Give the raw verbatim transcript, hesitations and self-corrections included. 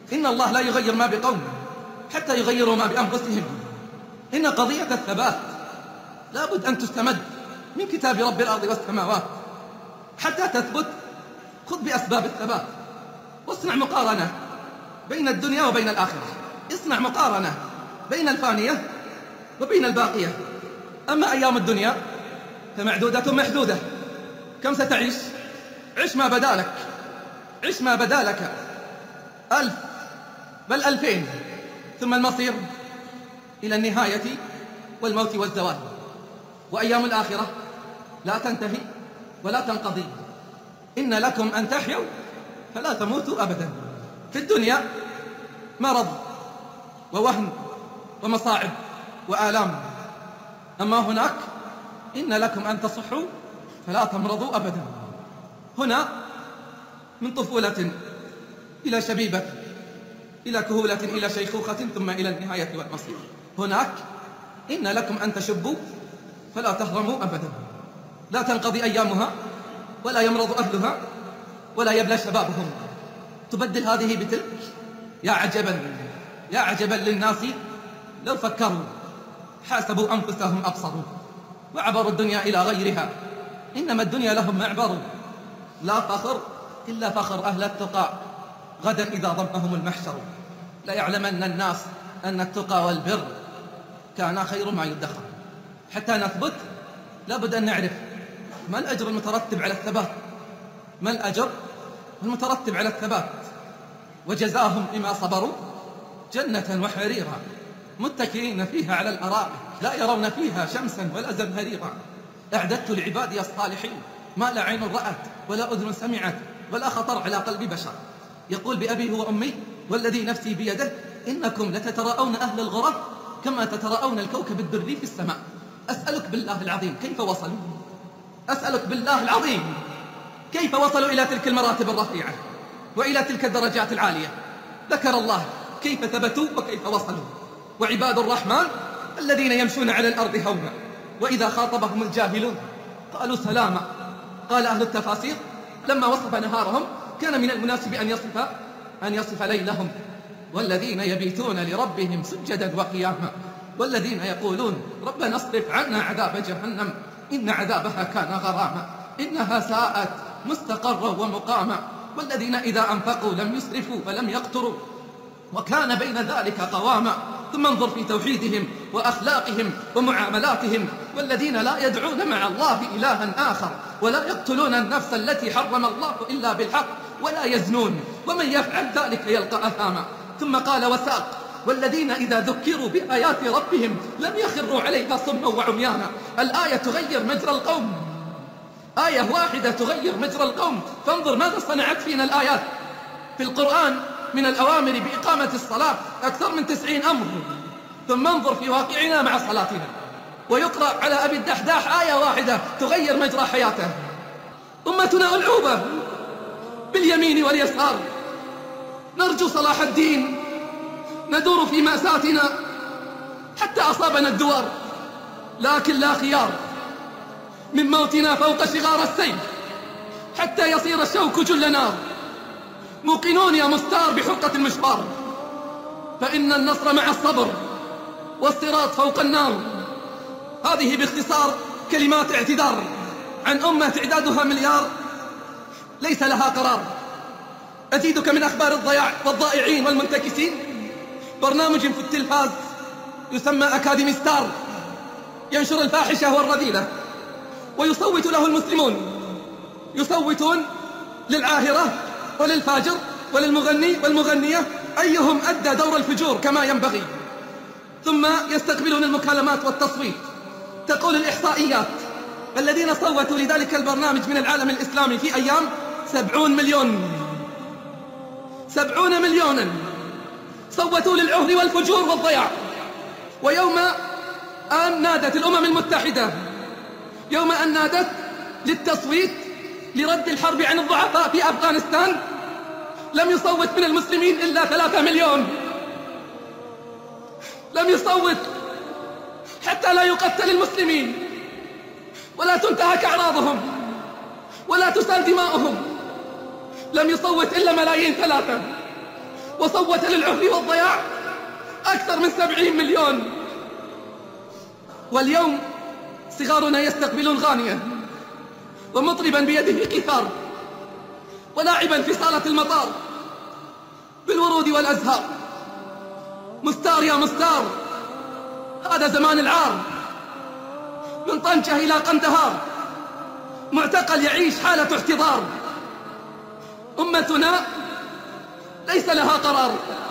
إن الله لا يغير ما بقوم حتى يغيروا ما بأنفسهم. إن قضية الثبات لابد أن تستمد من كتاب رب الأرض والسماوات حتى تثبت. خذ بأسباب الثبات واصنع مقارنة بين الدنيا وبين الآخرة. اصنع مقارنة بين الفانية وبين الباقية. أما أيام الدنيا فمعدودة محدودة. كم ستعيش؟ عش ما بدالك، عش ما بدالك، ألف بل ألفين، ثم المصير إلى النهاية والموت والزوال. وأيام الآخرة لا تنتهي ولا تنقضي. إن لكم أن تحيوا فلا تموتوا أبدا. في الدنيا مرض ووهن ومصاعب وآلام، أما هناك إن لكم أن تصحوا فلا تمرضوا أبدا. هنا من طفولة إلى شبيبة إلى كهولة إلى شيخوخة ثم إلى النهاية والمصير. هناك إن لكم أن تشبوا فلا تهرموا أبدا. لا تنقضي أيامها ولا يمرض أهلها ولا يبلى شبابهم. تبدل هذه بتلك. يا عجبا يا عجبا للناس لو فكروا حاسبوا أنفسهم أبصروا وعبروا الدنيا إلى غيرها. إنما الدنيا لهم معبر. لا فخر إلا فخر أهل التقى غدا إذا ضمهم المحشر. لا يعلمن الناس أن التقى والبر كان خير ما يدخر. حتى نثبت لابد أن نعرف ما الأجر المترتب على الثبات، ما الأجر المترتب على الثبات. وجزاهم بما صبروا جنة وحريرا متكئين فيها على الأرائك لا يرون فيها شمسا ولا زمهريرا. أعددت لعبادي الصالحين ما لا عين رأت ولا أذن سمعت ولا خطر على قلب بشر. يقول بأبي وأمي والذي نفسي بيده إنكم لتتراءون أهل الغرف كما تتراءون الكوكب الدري في السماء. أسألك بالله العظيم كيف وصلوا؟ أسألك بالله العظيم كيف وصلوا إلى تلك المراتب الرفيعة وإلى تلك الدرجات العالية؟ ذكر الله كيف ثبتوا وكيف وصلوا. وعباد الرحمن الذين يمشون على الأرض هونا وإذا خاطبهم الجاهلون قالوا سلاما. قال أهل التفاسير لما وصف نهارهم كان من المناسب أن يصف أن يصف ليلهم. والذين يبيتون لربهم سجدا وقياما والذين يقولون ربنا اصرف عنا عذاب جهنم إن عذابها كان غراما إنها ساءت مستقرا ومقاما. والذين إذا أنفقوا لم يسرفوا ولم يقتروا وكان بين ذلك قواما. ثم انظر في توحيدهم وأخلاقهم ومعاملاتهم. والذين لا يدعون مع الله إلها آخر ولا يقتلون النفس التي حرم الله إلا بالحق ولا يزنون ومن يفعل ذلك يلقى أثاما. ثم قال وساق والذين إذا ذكروا بآيات ربهم لم يخروا عليها صما وعميانا. الآية تغير مجرى القوم، آية واحدة تغير مجرى القوم. فانظر ماذا صنعت فينا الآيات في القرآن من الأوامر بإقامة الصلاة أكثر من تسعين أمر. ثم انظر في واقعنا مع صلاتنا ويقرأ على أبي الدحداح آية واحدة تغير مجرى حياته. أمتنا ألعوبة باليمين واليسار نرجو صلاح الدين ندور في مأساتنا حتى أصابنا الدوار لكن لا خيار من موتنا فوق شغار السيف حتى يصير الشوك جل نار. موقنون يا مستار بحرقة المشوار فإن النصر مع الصبر والصراط فوق النار. هذه باختصار كلمات اعتذار عن أمة تعدادها مليار ليس لها قرار. أزيدك من أخبار الضياع والضائعين والمنتكسين برنامج في التلفاز يسمى أكاديمي ستار ينشر الفاحشة والرذيلة ويصوت له المسلمون. يصوتون للعاهرة وللفاجر وللمغني والمغنية أيهم أدى دور الفجور كما ينبغي. ثم يستقبلون المكالمات والتصويت. تقول الإحصائيات الذين صوتوا لذلك البرنامج من العالم الإسلامي في أيام سبعون مليون سبعون مليونا صوتوا للعهر والفجور والضياع. ويوم أن نادت الأمم المتحدة يوم أن نادت للتصويت لرد الحرب عن الضعفاء في أفغانستان لم يصوت من المسلمين إلا ثلاثة مليون. لم يصوت حتى لا يقتل المسلمين ولا تنتهك أعراضهم ولا تسال دماؤهم. لم يصوت إلا ملايين ثلاثة. وصوت للعهر والضياع أكثر من سبعين مليون. واليوم صغارنا يستقبلون غانية ومطربا بيده قيثار، ولاعبا في صالة المطار بالورود والأزهار. مستار يا مستار، هذا زمان العار، من طنجة إلى قندهار معتقل يعيش حالة احتضار. أمتنا ليس لها قرار.